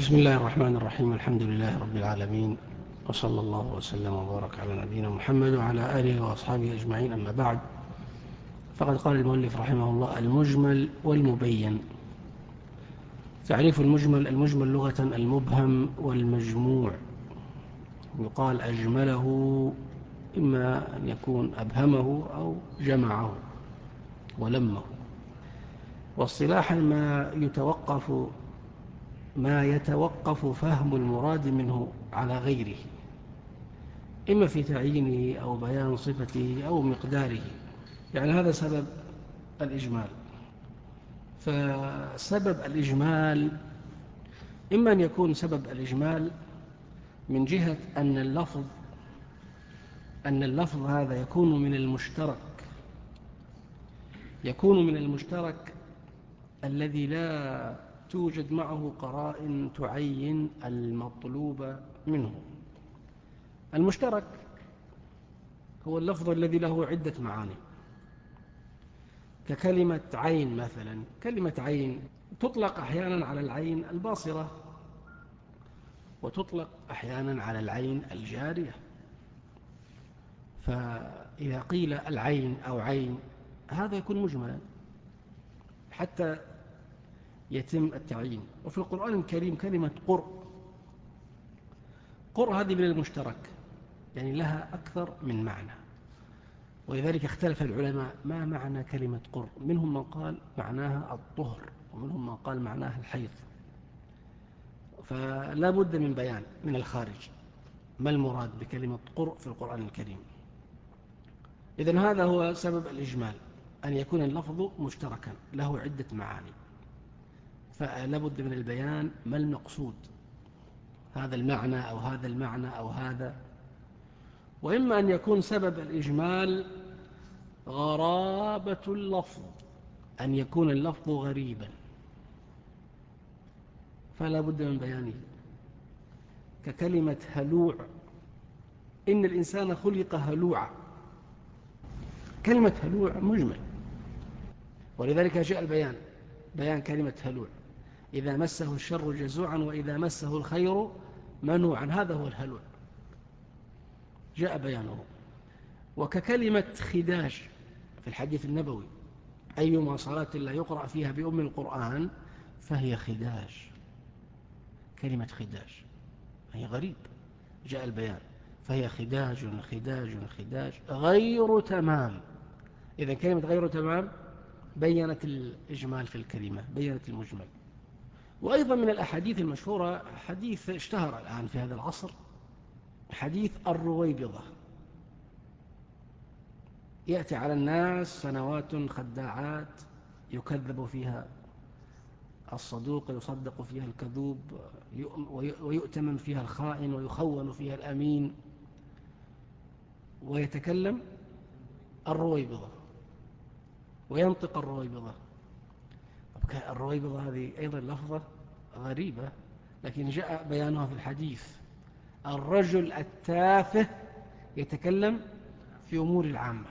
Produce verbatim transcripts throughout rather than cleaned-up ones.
بسم الله الرحمن الرحيم. الحمد لله رب العالمين، وصلى الله وسلم وبارك على نبينا محمد وعلى آله وأصحابه أجمعين. أما بعد، فقد قال المؤلف رحمه الله: المجمل والمبين. تعريف المجمل: المجمل لغة المبهم والمجموع. يقال أجمله، إما أن يكون أبهمه أو جمعه ولمه. واصطلاحا ما يتوقف ما يتوقف فهم المراد منه على غيره، إما في تعيينه أو بيان صفته أو مقداره. يعني هذا سبب الإجمال. فسبب الإجمال إما أن يكون سبب الإجمال من جهة أن اللفظ أن اللفظ هذا يكون من المشترك يكون من المشترك الذي لا توجد معه قرائن تعين المطلوب منه. المشترك هو اللفظ الذي له عدة معاني، ككلمة عين مثلا. كلمة عين تطلق أحيانا على العين الباصرة، وتطلق أحيانا على العين الجارية. فإذا قيل العين أو عين، هذا يكون مجملا حتى يتم التعيين. وفي القرآن الكريم كلمة قرء قرء هذه من المشترك، يعني لها أكثر من معنى. ولذلك اختلف العلماء ما معنى كلمة قرء. منهم من قال معناها الطهر، ومنهم من قال معناها الحيض. فلا بد من بيان من الخارج ما المراد بكلمة قرء في القرآن الكريم. إذن هذا هو سبب الإجمال، أن يكون اللفظ مشتركا له عدة معاني. فلا بد من البيان ما المقصود، هذا المعنى أو هذا المعنى أو هذا. وإما أن يكون سبب الإجمال غرابة اللفظ، أن يكون اللفظ غريبا، فلا بد من بيانه. ككلمة هلوع: إن الإنسان خلق هلوعا. كلمة هلوع مجمل، ولذلك جاء البيان بيان كلمة هلوع: إذا مسه الشر جزوعا وإذا مسه الخير منوعا. هذا هو الهلوع، جاء بيانه. وككلمة خداج في الحديث النبوي: أيما صلاة لا يقرأ فيها بأم القرآن فهي خداج. كلمة خداج هي غريب، جاء البيان: فهي خداج خداج خداج غير تمام. إذن كلمة غير تمام بيّنت الإجمال في الكلمة، بيّنت المجمل. وأيضا من الأحاديث المشهورة حديث اشتهر الآن في هذا العصر، حديث الرويبضة. يأتي على الناس سنوات خداعات يكذب فيها الصدوق، يصدق فيها الكذوب، ويؤتمن فيها الخائن، ويخون فيها الأمين، ويتكلم الرويبضة وينطق الرويبضة. الرويبضة هذه أيضا لفظة غريبة، لكن جاء بيانها في الحديث: الرجل التافه يتكلم في أمور العامة.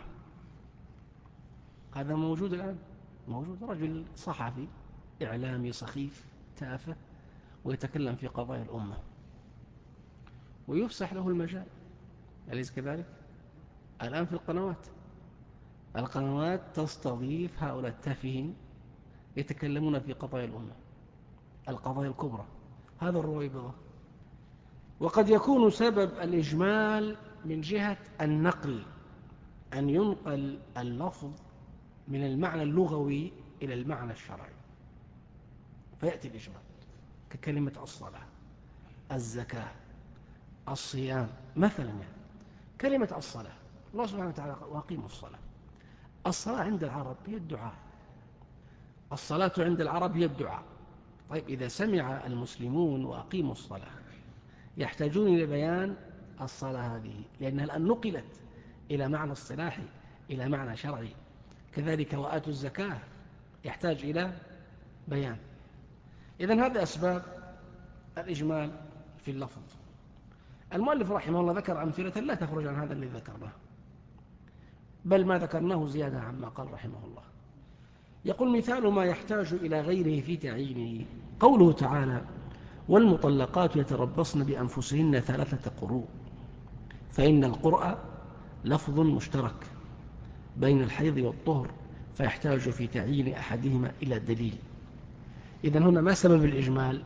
هذا موجود الآن، موجود رجل صحفي إعلامي سخيف تافه ويتكلم في قضايا الأمة ويفسح له المجال، أليس كذلك؟ الآن في القنوات القنوات تستضيف هؤلاء التافهين يتكلمون في قضايا الأمة، القضايا الكبرى. هذا الرويبضة. وقد يكون سبب الإجمال من جهة النقل، أن ينقل اللفظ من المعنى اللغوي إلى المعنى الشرعي فيأتي الإجمال، ككلمة الصلاة، الزكاة، الصيام مثلا. يعني كلمة الصلاة، الله سبحانه وتعالى: وأقيموا الصلاة. الصلاة عند العرب هي الدعاء، الصلاة عند العرب هي الدعاء. طيب، إذا سمع المسلمون وأقيموا الصلاة يحتاجون إلى بيان الصلاة هذه، لأنها الآن نقلت إلى معنى اصطلاحي، إلى معنى شرعي. كذلك وآتوا الزكاة يحتاج إلى بيان. إذن هذه أسباب الإجمال في اللفظ. المؤلف رحمه الله ذكر أمثلة لا تخرج عن هذا الذي ذكرناه، بل ما ذكرناه زيادة عما قال رحمه الله. يقول: مثال ما يحتاج إلى غيره في تعيينه قوله تعالى: والمطلقات يتربصن بأنفسهن ثلاثة قروء، فإن القرء لفظ مشترك بين الحيض والطهر، فيحتاج في تعيين أحدهما إلى دليل. إذن هنا ما سبب الإجمال؟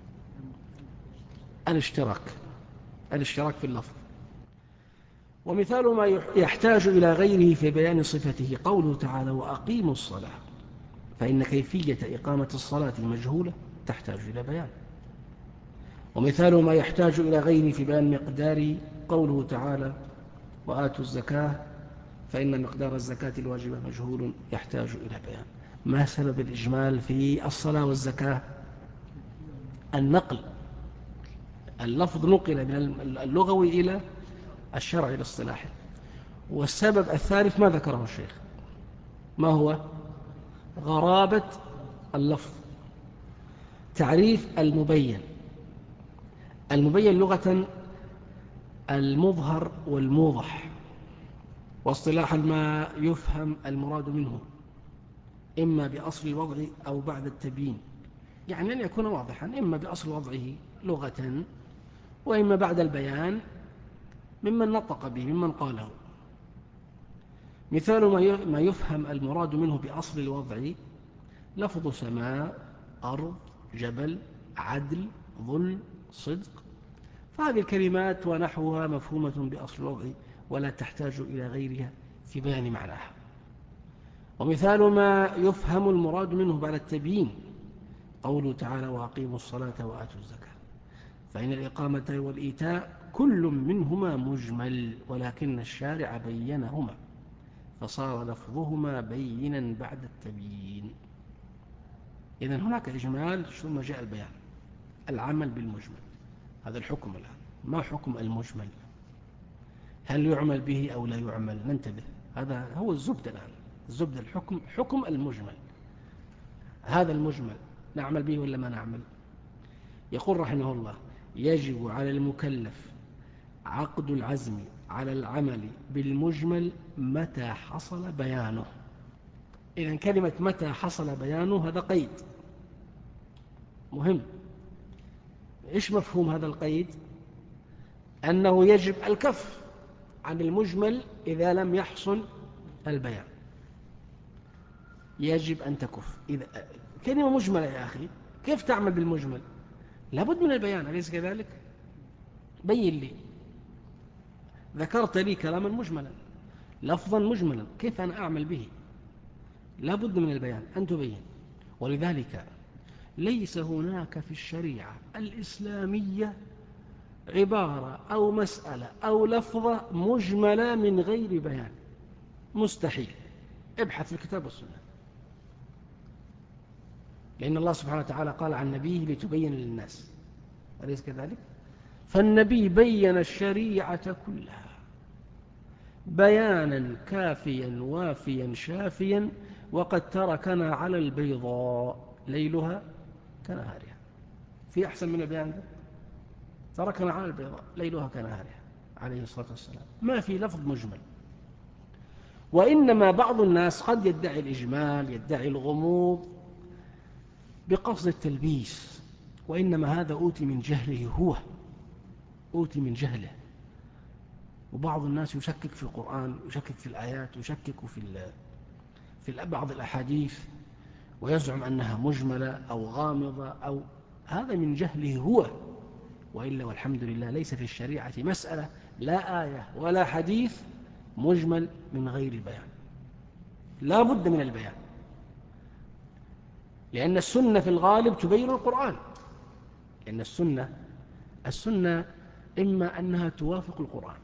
الاشتراك الاشتراك في اللفظ. ومثال ما يحتاج إلى غيره في بيان صفته قوله تعالى وأقيموا الصلاة، فإن كيفية إقامة الصلاة مجهولة تحتاج إلى بيان. ومثال ما يحتاج إلى غيره في بيان مقدار قوله تعالى وآتوا الزكاة، فإن مقدار الزكاة الواجبة مجهول يحتاج إلى بيان. ما سبب الإجمال في الصلاة والزكاة؟ النقل، اللفظ نقل من اللغوي إلى الشرع الاصطلاحي. والسبب الثالث ما ذكره الشيخ، ما هو؟ غرابة اللفظ. تعريف المبين، المبين لغة المظهر والموضح، واصطلاحا ما يفهم المراد منه إما بأصل الوضع أو بعد التبيين، يعني أن يكون واضحا إما بأصل وضعه لغة وإما بعد البيان ممن نطق به ممن قاله. مثال ما يفهم المراد منه بأصل الوضع لفظ سماء، أرض، جبل، عدل، ظلم، صدق، فهذه الكلمات ونحوها مفهومة بأصل الوضع ولا تحتاج إلى غيرها في بيان معناها. ومثال ما يفهم المراد منه بعد التبيين قوله تعالى وأقيموا الصلاة وآتوا الزكاة، فإن الإقامة والإيتاء كل منهما مجمل ولكن الشارع بينهما فصار لفظهما بينا بعد التبيين. إذن هناك إجمال ثم جاء البيان، العمل بالمجمل. هذا الحكم الآن. ما حكم المجمل؟ هل يعمل به أو لا يعمل؟ ننتبه، هذا هو الزبد الآن. الزبد الحكم، حكم المجمل. هذا المجمل نعمل به ولا ما نعمل؟ يقول رحمه الله يجب على المكلف عقد العزم على العمل بالمجمل متى حصل بيانه. إذن كلمة متى حصل بيانه هذا قيد مهم. إيش مفهوم هذا القيد؟ أنه يجب الكف عن المجمل إذا لم يحصل البيان، يجب أن تكف. إذا كلمة مجملة يا أخي كيف تعمل بالمجمل؟ لابد من البيان، أليس كذلك؟ بين لي، ذكرت لي كلاما مجملا لفظا مجملا، كيف أنا أعمل به؟ لابد من البيان، أن تبين. ولذلك ليس هناك في الشريعة الإسلامية عبارة أو مسألة أو لفظة مجملة من غير بيان، مستحيل. ابحث في الكتاب والسنة، لأن الله سبحانه وتعالى قال عن نبيه لتبين للناس، أليس كذلك؟ فالنبي بين الشريعة كلها بيانا كافيا وافيا شافيا، وقد تركنا على البيضاء ليلها كنهارها. في أحسن من البيان ده؟ تركنا على البيضاء ليلها كنهارها عليه الصلاة والسلام. ما في لفظ مجمل. وإنما بعض الناس قد يدعي الإجمال، يدعي الغموض بقصد التلبيس، وإنما هذا أوتي من جهله، هو أوتي من جهله. وبعض الناس يشكك في القرآن، يشكك في الآيات، يشكك في في بعض الأحاديث، ويزعم أنها مجملة أو غامضة، أو هذا من جهله هو. وإلا والحمد لله ليس في الشريعة مسألة لا آية ولا حديث مجمل من غير بيان، لا بد من البيان، لأن السنة في الغالب تبين القرآن. لأن السنة السنة إما أنها توافق القرآن،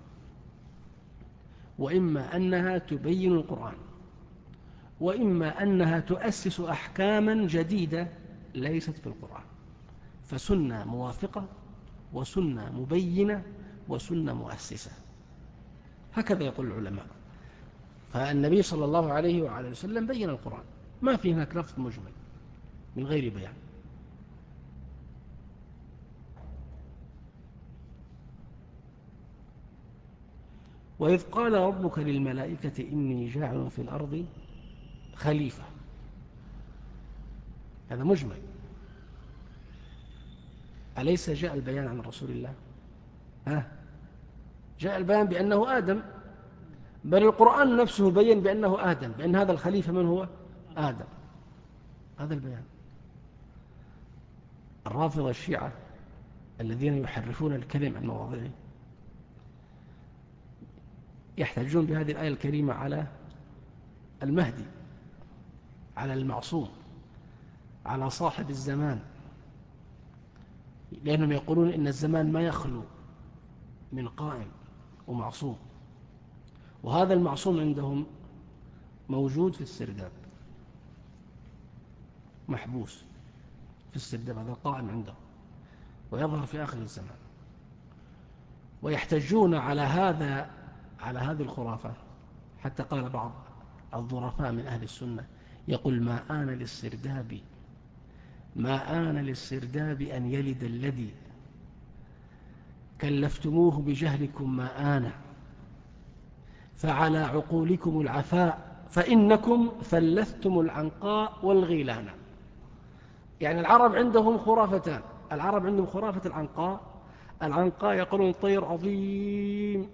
وإما أنها تبين القرآن، وإما أنها تؤسس أحكاما جديدة ليست في القرآن. فسنة موافقة وسنة مبينة وسنة مؤسسة، هكذا يقول العلماء. فالنبي صلى الله عليه وعلى وسلم بين القرآن، ما في هناك لفظ مجمل من غير بيان. وإذ قال ربك للملائكة إني جاعل في الأرض خليفة، هذا مجمل. أليس جاء البيان عن رسول الله؟ ها؟ جاء البيان بأنه آدم، بل القرآن نفسه بين بأنه آدم، بأن هذا الخليفة من هو؟ آدم. هذا البيان. الرافضة الشيعة الذين يحرفون الكلم عن مواضعه يحتاجون بهذه الآية الكريمة على المهدي، على المعصوم، على صاحب الزمان، لأنهم يقولون إن الزمان ما يخلو من قائم ومعصوم، وهذا المعصوم عندهم موجود في السرداب، محبوس في السرداب، هذا قائم عندهم ويظهر في آخر الزمان. ويحتجون على هذا، على هذه الخرافة، حتى قال بعض الظرفاء من أهل السنة يقول: ما آن للسرداب ما آن للسرداب أن يلد الذي كلفتموه بجهلكم، ما آن فعلى عقولكم العفاء فإنكم ثلثتم العنقاء والغيلان. يعني العرب عندهم خرافتان، العرب عندهم خرافة العنقاء. العنقاء يقولون طير عظيم،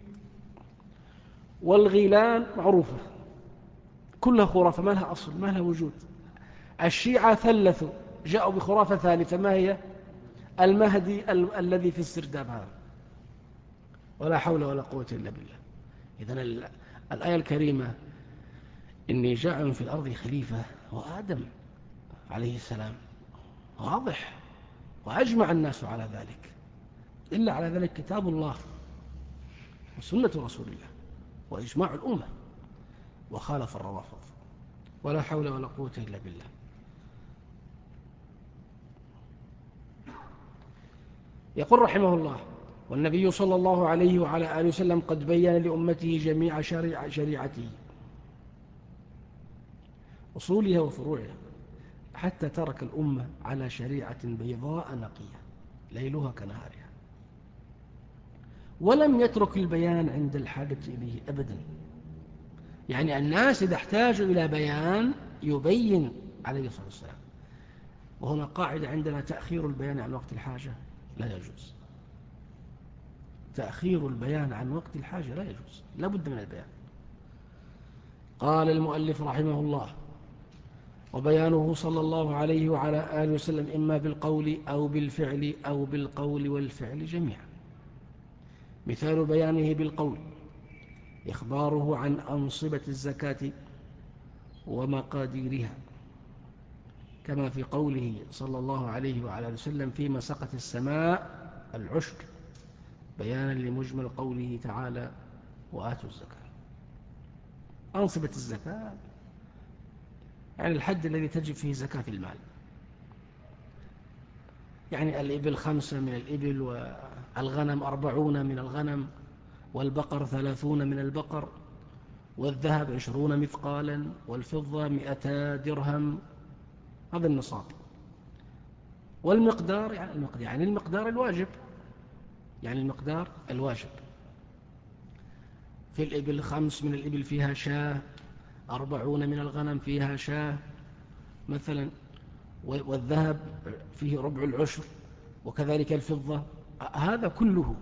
والغيلان معروفة، كلها خرافة ما لها أصل، ما لها وجود. الشيعة ثلثوا، جاءوا بخرافة ثالثة، ما هي؟ المهدي ال الذي في السرداب هذا. ولا حول ولا قوة إلا بالله. إذن الآية الكريمة إني جاعل في الأرض خليفة وآدم عليه السلام واضح، وأجمع الناس على ذلك، إلا على ذلك كتاب الله وسنة رسول الله وإجماع الأمة، وخالف الروافض. ولا حول ولا قوة إلا بالله. يقول رحمه الله: والنبي صلى الله عليه وعلى آله وسلم قد بين لأمته جميع شريعة شريعته، أصولها وفروعها، حتى ترك الأمة على شريعة بيضاء نقية ليلها كنهارها، ولم يترك البيان عند الحاجة إليه أبدا. يعني الناس إذا احتاجوا إلى بيان يبين عليه الصلاة والسلام. وهنا قاعدة عندنا: تأخير البيان عن وقت الحاجة لا يجوز. تأخير البيان عن وقت الحاجة لا يجوز، لا بد من البيان. قال المؤلف رحمه الله: وبيانه صلى الله عليه وعلى آله وسلم إما بالقول أو بالفعل أو بالقول والفعل جميعا. مثال بيانه بالقول: إخباره عن أنصبة الزكاة ومقاديرها، كما في قوله صلى الله عليه وعلى آله وسلم: فيما سقت السماء العشر، بيانا لمجمل قوله تعالى: وآتوا الزكاة. أنصبة الزكاة يعني الحد الذي تجب فيه زكاة المال. يعني الإبل خمسة من الإبل، والغنم أربعون من الغنم، والبقر ثلاثون من البقر، والذهب عشرون مثقالا، والفضة مئتا درهم. هذا النصاب. والمقدار يعني المقدار, يعني المقدار الواجب، يعني المقدار الواجب. في الإبل خمس من الإبل فيها شاه، أربعون من الغنم فيها شاه مثلا، والذهب فيه ربع العشر، وكذلك الفضة. هذا كله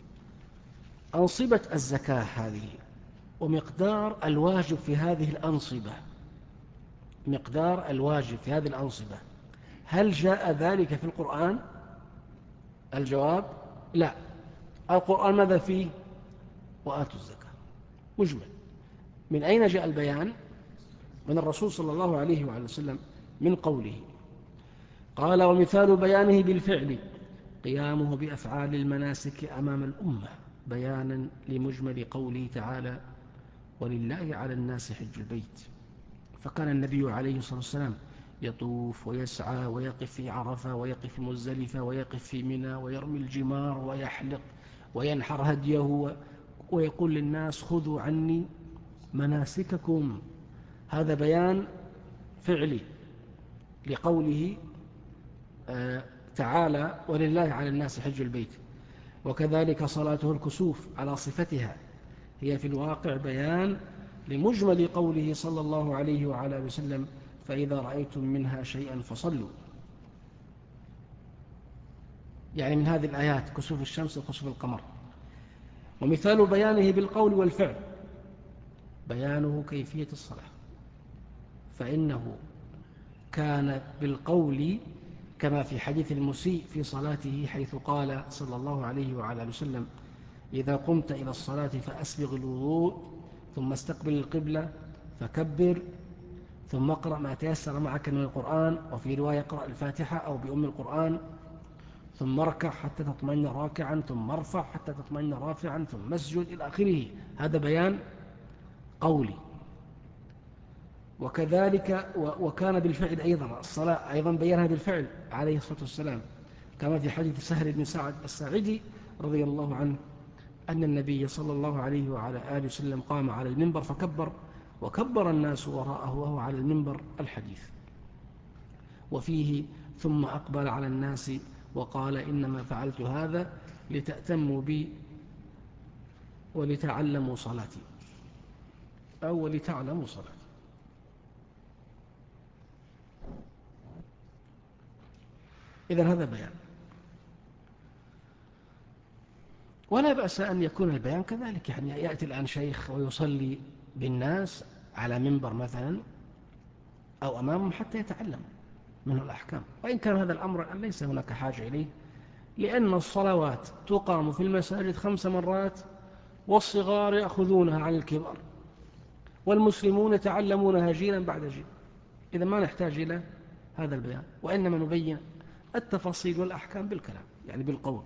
أنصبة الزكاة هذه، ومقدار الواجب في هذه الأنصبة، مقدار الواجب في هذه الأنصبة. هل جاء ذلك في القرآن؟ الجواب: لا. القرآن ماذا فيه؟ وآتوا الزكاة، مجمل. من أين جاء البيان؟ من الرسول صلى الله عليه وعلى وسلم، من قوله. قال: ومثال بيانه بالفعل قيامه بأفعال المناسك أمام الأمة، بيانا لمجمل قوله تعالى: ولله على الناس حج البيت. فكان النبي عليه الصلاة والسلام يطوف ويسعى ويقف في عرفة ويقف في مزدلفة ويقف في منى ويرمي الجمار ويحلق وينحر هديه ويقول للناس: خذوا عني مناسككم. هذا بيان فعلي لقوله تعالى: ولله على الناس حج البيت. وكذلك صلاته الكسوف على صفتها، هي في الواقع بيان لمجمل قوله صلى الله عليه وعلى آله وسلم: فإذا رأيتم منها شيئا فصلوا. يعني من هذه الآيات كسوف الشمس وكسوف القمر. ومثال بيانه بالقول والفعل بيانه كيفية الصلاة، فإنه كان بالقول كما في حديث المسيء في صلاته، حيث قال صلى الله عليه وعلى وسلم: إذا قمت إلى الصلاة فأسبغ الوضوء ثم استقبل القبلة فكبر ثم اقرأ ما تيسر معك من القرآن، وفي رواية اقرأ الفاتحة أو بأم القرآن، ثم اركع حتى تطمئن راكعا، ثم ارفع حتى تطمئن رافعا، ثم اسجد إلى آخره. هذا بيان قولي. وكذلك وكان بالفعل أيضا، الصلاة أيضا بيانها بالفعل عليه الصلاة والسلام، كما في حديث سهل بن سعد الساعدي رضي الله عنه أن النبي صلى الله عليه وعلى آله وسلم قام على المنبر فكبر، وكبر الناس وراءه وهو على المنبر الحديث. وفيه: ثم أقبل على الناس وقال: إنما فعلت هذا لتأتموا بي ولتعلموا صلاتي، أو ولتعلموا صلاتي. إذن هذا بيان، ولا بأس أن يكون البيان كذلك. يعني يأتي الآن شيخ ويصلي بالناس على منبر مثلا أو أمامهم حتى يتعلم منه الأحكام، وإن كان هذا الأمر ليس هناك حاجة إليه، لأن الصلوات تقام في المساجد خمس مرات، والصغار يأخذونها عن الكبار، والمسلمون يتعلمونها جيلا بعد جيل. إذا ما نحتاج إلى هذا البيان، وإنما نبين التفاصيل والأحكام بالكلام، يعني بالقول.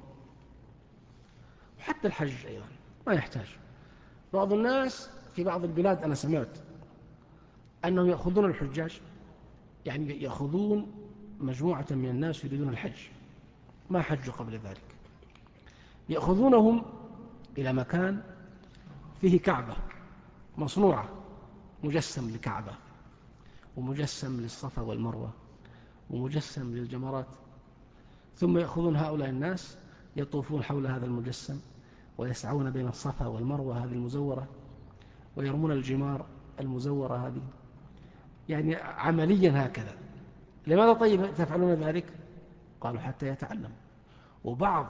وحتى الحج أيضا ما يحتاج. بعض الناس في بعض البلاد أنا سمعت أنهم يأخذون الحجاج، يعني يأخذون مجموعة من الناس يريدون الحج ما حجوا قبل ذلك، يأخذونهم إلى مكان فيه كعبة مصنوعة، مجسم لكعبة ومجسم للصفا والمروة ومجسم للجمرات، ثم يأخذون هؤلاء الناس يطوفون حول هذا المجسم ويسعون بين الصفا والمروة هذه المزورة، ويرمون الجمار المزورة هذه، يعني عمليا هكذا. لماذا طيب تفعلون ذلك؟ قالوا حتى يتعلم. وبعض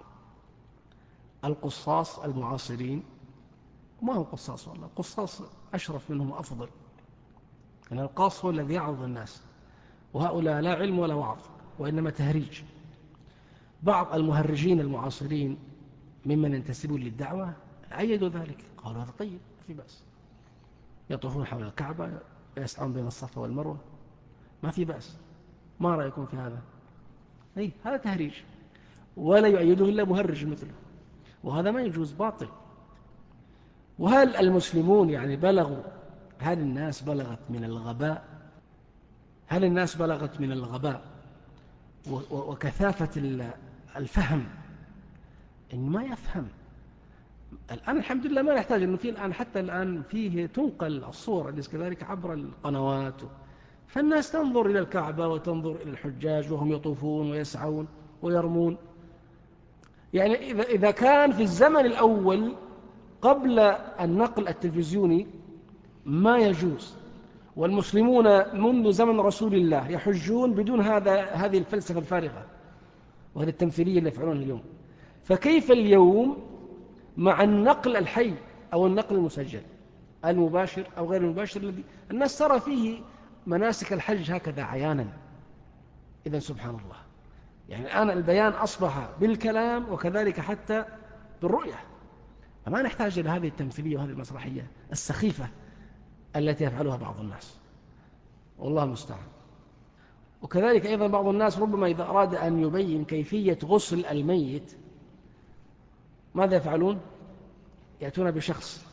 القصاص المعاصرين، ما هو قصاص والله، قصاص أشرف منهم أفضل، يعني القاص هو الذي يعظ الناس، وهؤلاء لا علم ولا وعظ وإنما تهريج. بعض المهرجين المعاصرين ممن ينتسبون للدعوة عيدوا ذلك، قالوا هذا طيب في بأس، يطوفون حول الكعبة ويسعون بين الصفا والمروة، ما في بأس. ما رأيكم في هذا؟ أي هذا تهريج، ولا يؤيده إلا مهرج مثله، وهذا ما يجوز، باطل. وهل المسلمون يعني بلغوا، هل الناس بلغت من الغباء، هل الناس بلغت من الغباء وكثافة الفهم إن ما يفهم؟ الآن الحمد لله ما نحتاج أنه في الآن، حتى الآن فيه تنقل الصور أليس كذلك عبر القنوات، فالناس تنظر إلى الكعبة وتنظر إلى الحجاج وهم يطوفون ويسعون ويرمون. يعني إذا إذا كان في الزمن الأول قبل النقل التلفزيوني ما يجوز، والمسلمون منذ زمن رسول الله يحجون بدون هذا هذه الفلسفة الفارغة وهذه التمثيلية اللي يفعلونها اليوم، فكيف اليوم مع النقل الحي أو النقل المسجل المباشر أو غير المباشر الذي الناس ترى فيه مناسك الحج هكذا عيانا؟ إذن سبحان الله، يعني الآن البيان أصبح بالكلام وكذلك حتى بالرؤية، فما نحتاج إلى هذه التمثيلية وهذه المسرحية السخيفة التي يفعلها بعض الناس، والله المستعان. وكذلك أيضا بعض الناس ربما إذا أراد أن يبين كيفية غسل الميت ماذا يفعلون؟ يأتون بشخص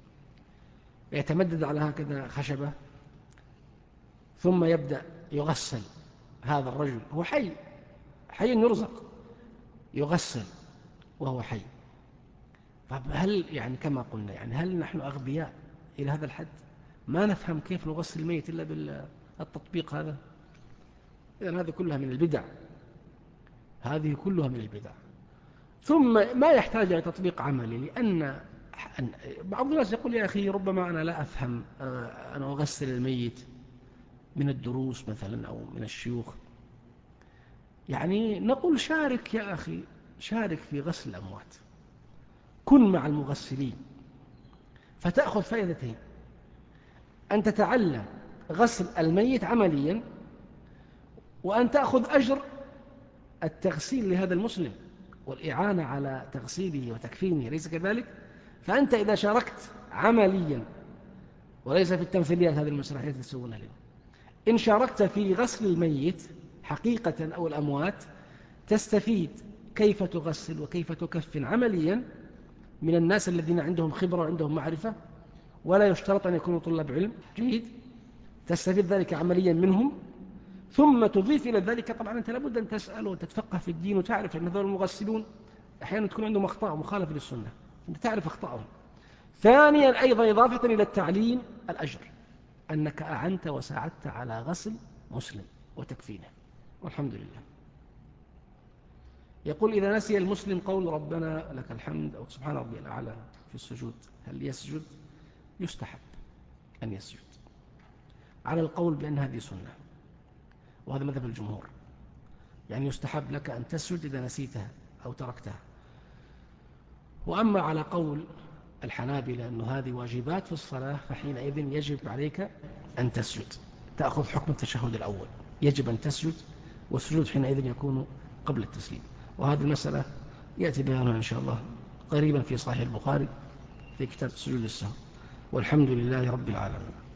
يتمدد على هكذا خشبة، ثم يبدأ يغسل هذا الرجل، هو حي حي يرزق، يغسل وهو حي. فهل يعني كما قلنا، يعني هل نحن أغبياء إلى هذا الحد ما نفهم كيف نغسل الميت إلا بالتطبيق هذا؟ إذن هذه كلها من البدع، هذه كلها من البدع. ثم ما يحتاج إلى تطبيق عملي، لأن بعض الناس يقول يا أخي ربما أنا لا أفهم، أنا أغسل الميت من الدروس مثلا أو من الشيوخ. يعني نقول شارك يا أخي، شارك في غسل الأموات، كن مع المغسلين فتأخذ فائدتين: أن تتعلم غسل الميت عمليا، وأن تأخذ أجر التغسيل لهذا المسلم والإعانة على تغسيله وتكفينه، أليس كذلك؟ فأنت إذا شاركت عمليا وليس في التمثيليات هذه المسرحيات اللي تسوونها اليوم، إن شاركت في غسل الميت حقيقة أو الأموات تستفيد كيف تغسل وكيف تكفن عمليا من الناس الذين عندهم خبرة وعندهم معرفة، ولا يشترط أن يكونوا طلاب علم. جيد، تستفيد ذلك عمليا منهم، ثم تضيف إلى ذلك طبعا أنت لابد أن تسأل وتتفقه في الدين وتعرف أن هذول المغسلون أحيانا تكون عندهم أخطاء مخالفة للسنة، أنت تعرف أخطاءهم. ثانيا أيضا إضافة إلى التعليم الأجر، أنك أعنت وساعدت على غسل مسلم وتكفينه، والحمد لله. يقول: إذا نسي المسلم قول ربنا لك الحمد أو سبحان ربي الأعلى في السجود، هل يسجد؟ يستحب أن يسجد على القول بأن هذه سنة، وهذا مذهب الجمهور، يعني يستحب لك أن تسجد إذا نسيتها أو تركتها. وأما على قول الحنابلة أن هذه واجبات في الصلاة، فحينئذ يجب عليك أن تسجد، تأخذ حكم التشهد الأول، يجب أن تسجد، والسجود حينئذ يكون قبل التسليم. وهذه المسألة يأتي بيانها إن شاء الله قريبا في صحيح البخاري في كتاب سجود السهو. والحمد لله رب العالمين.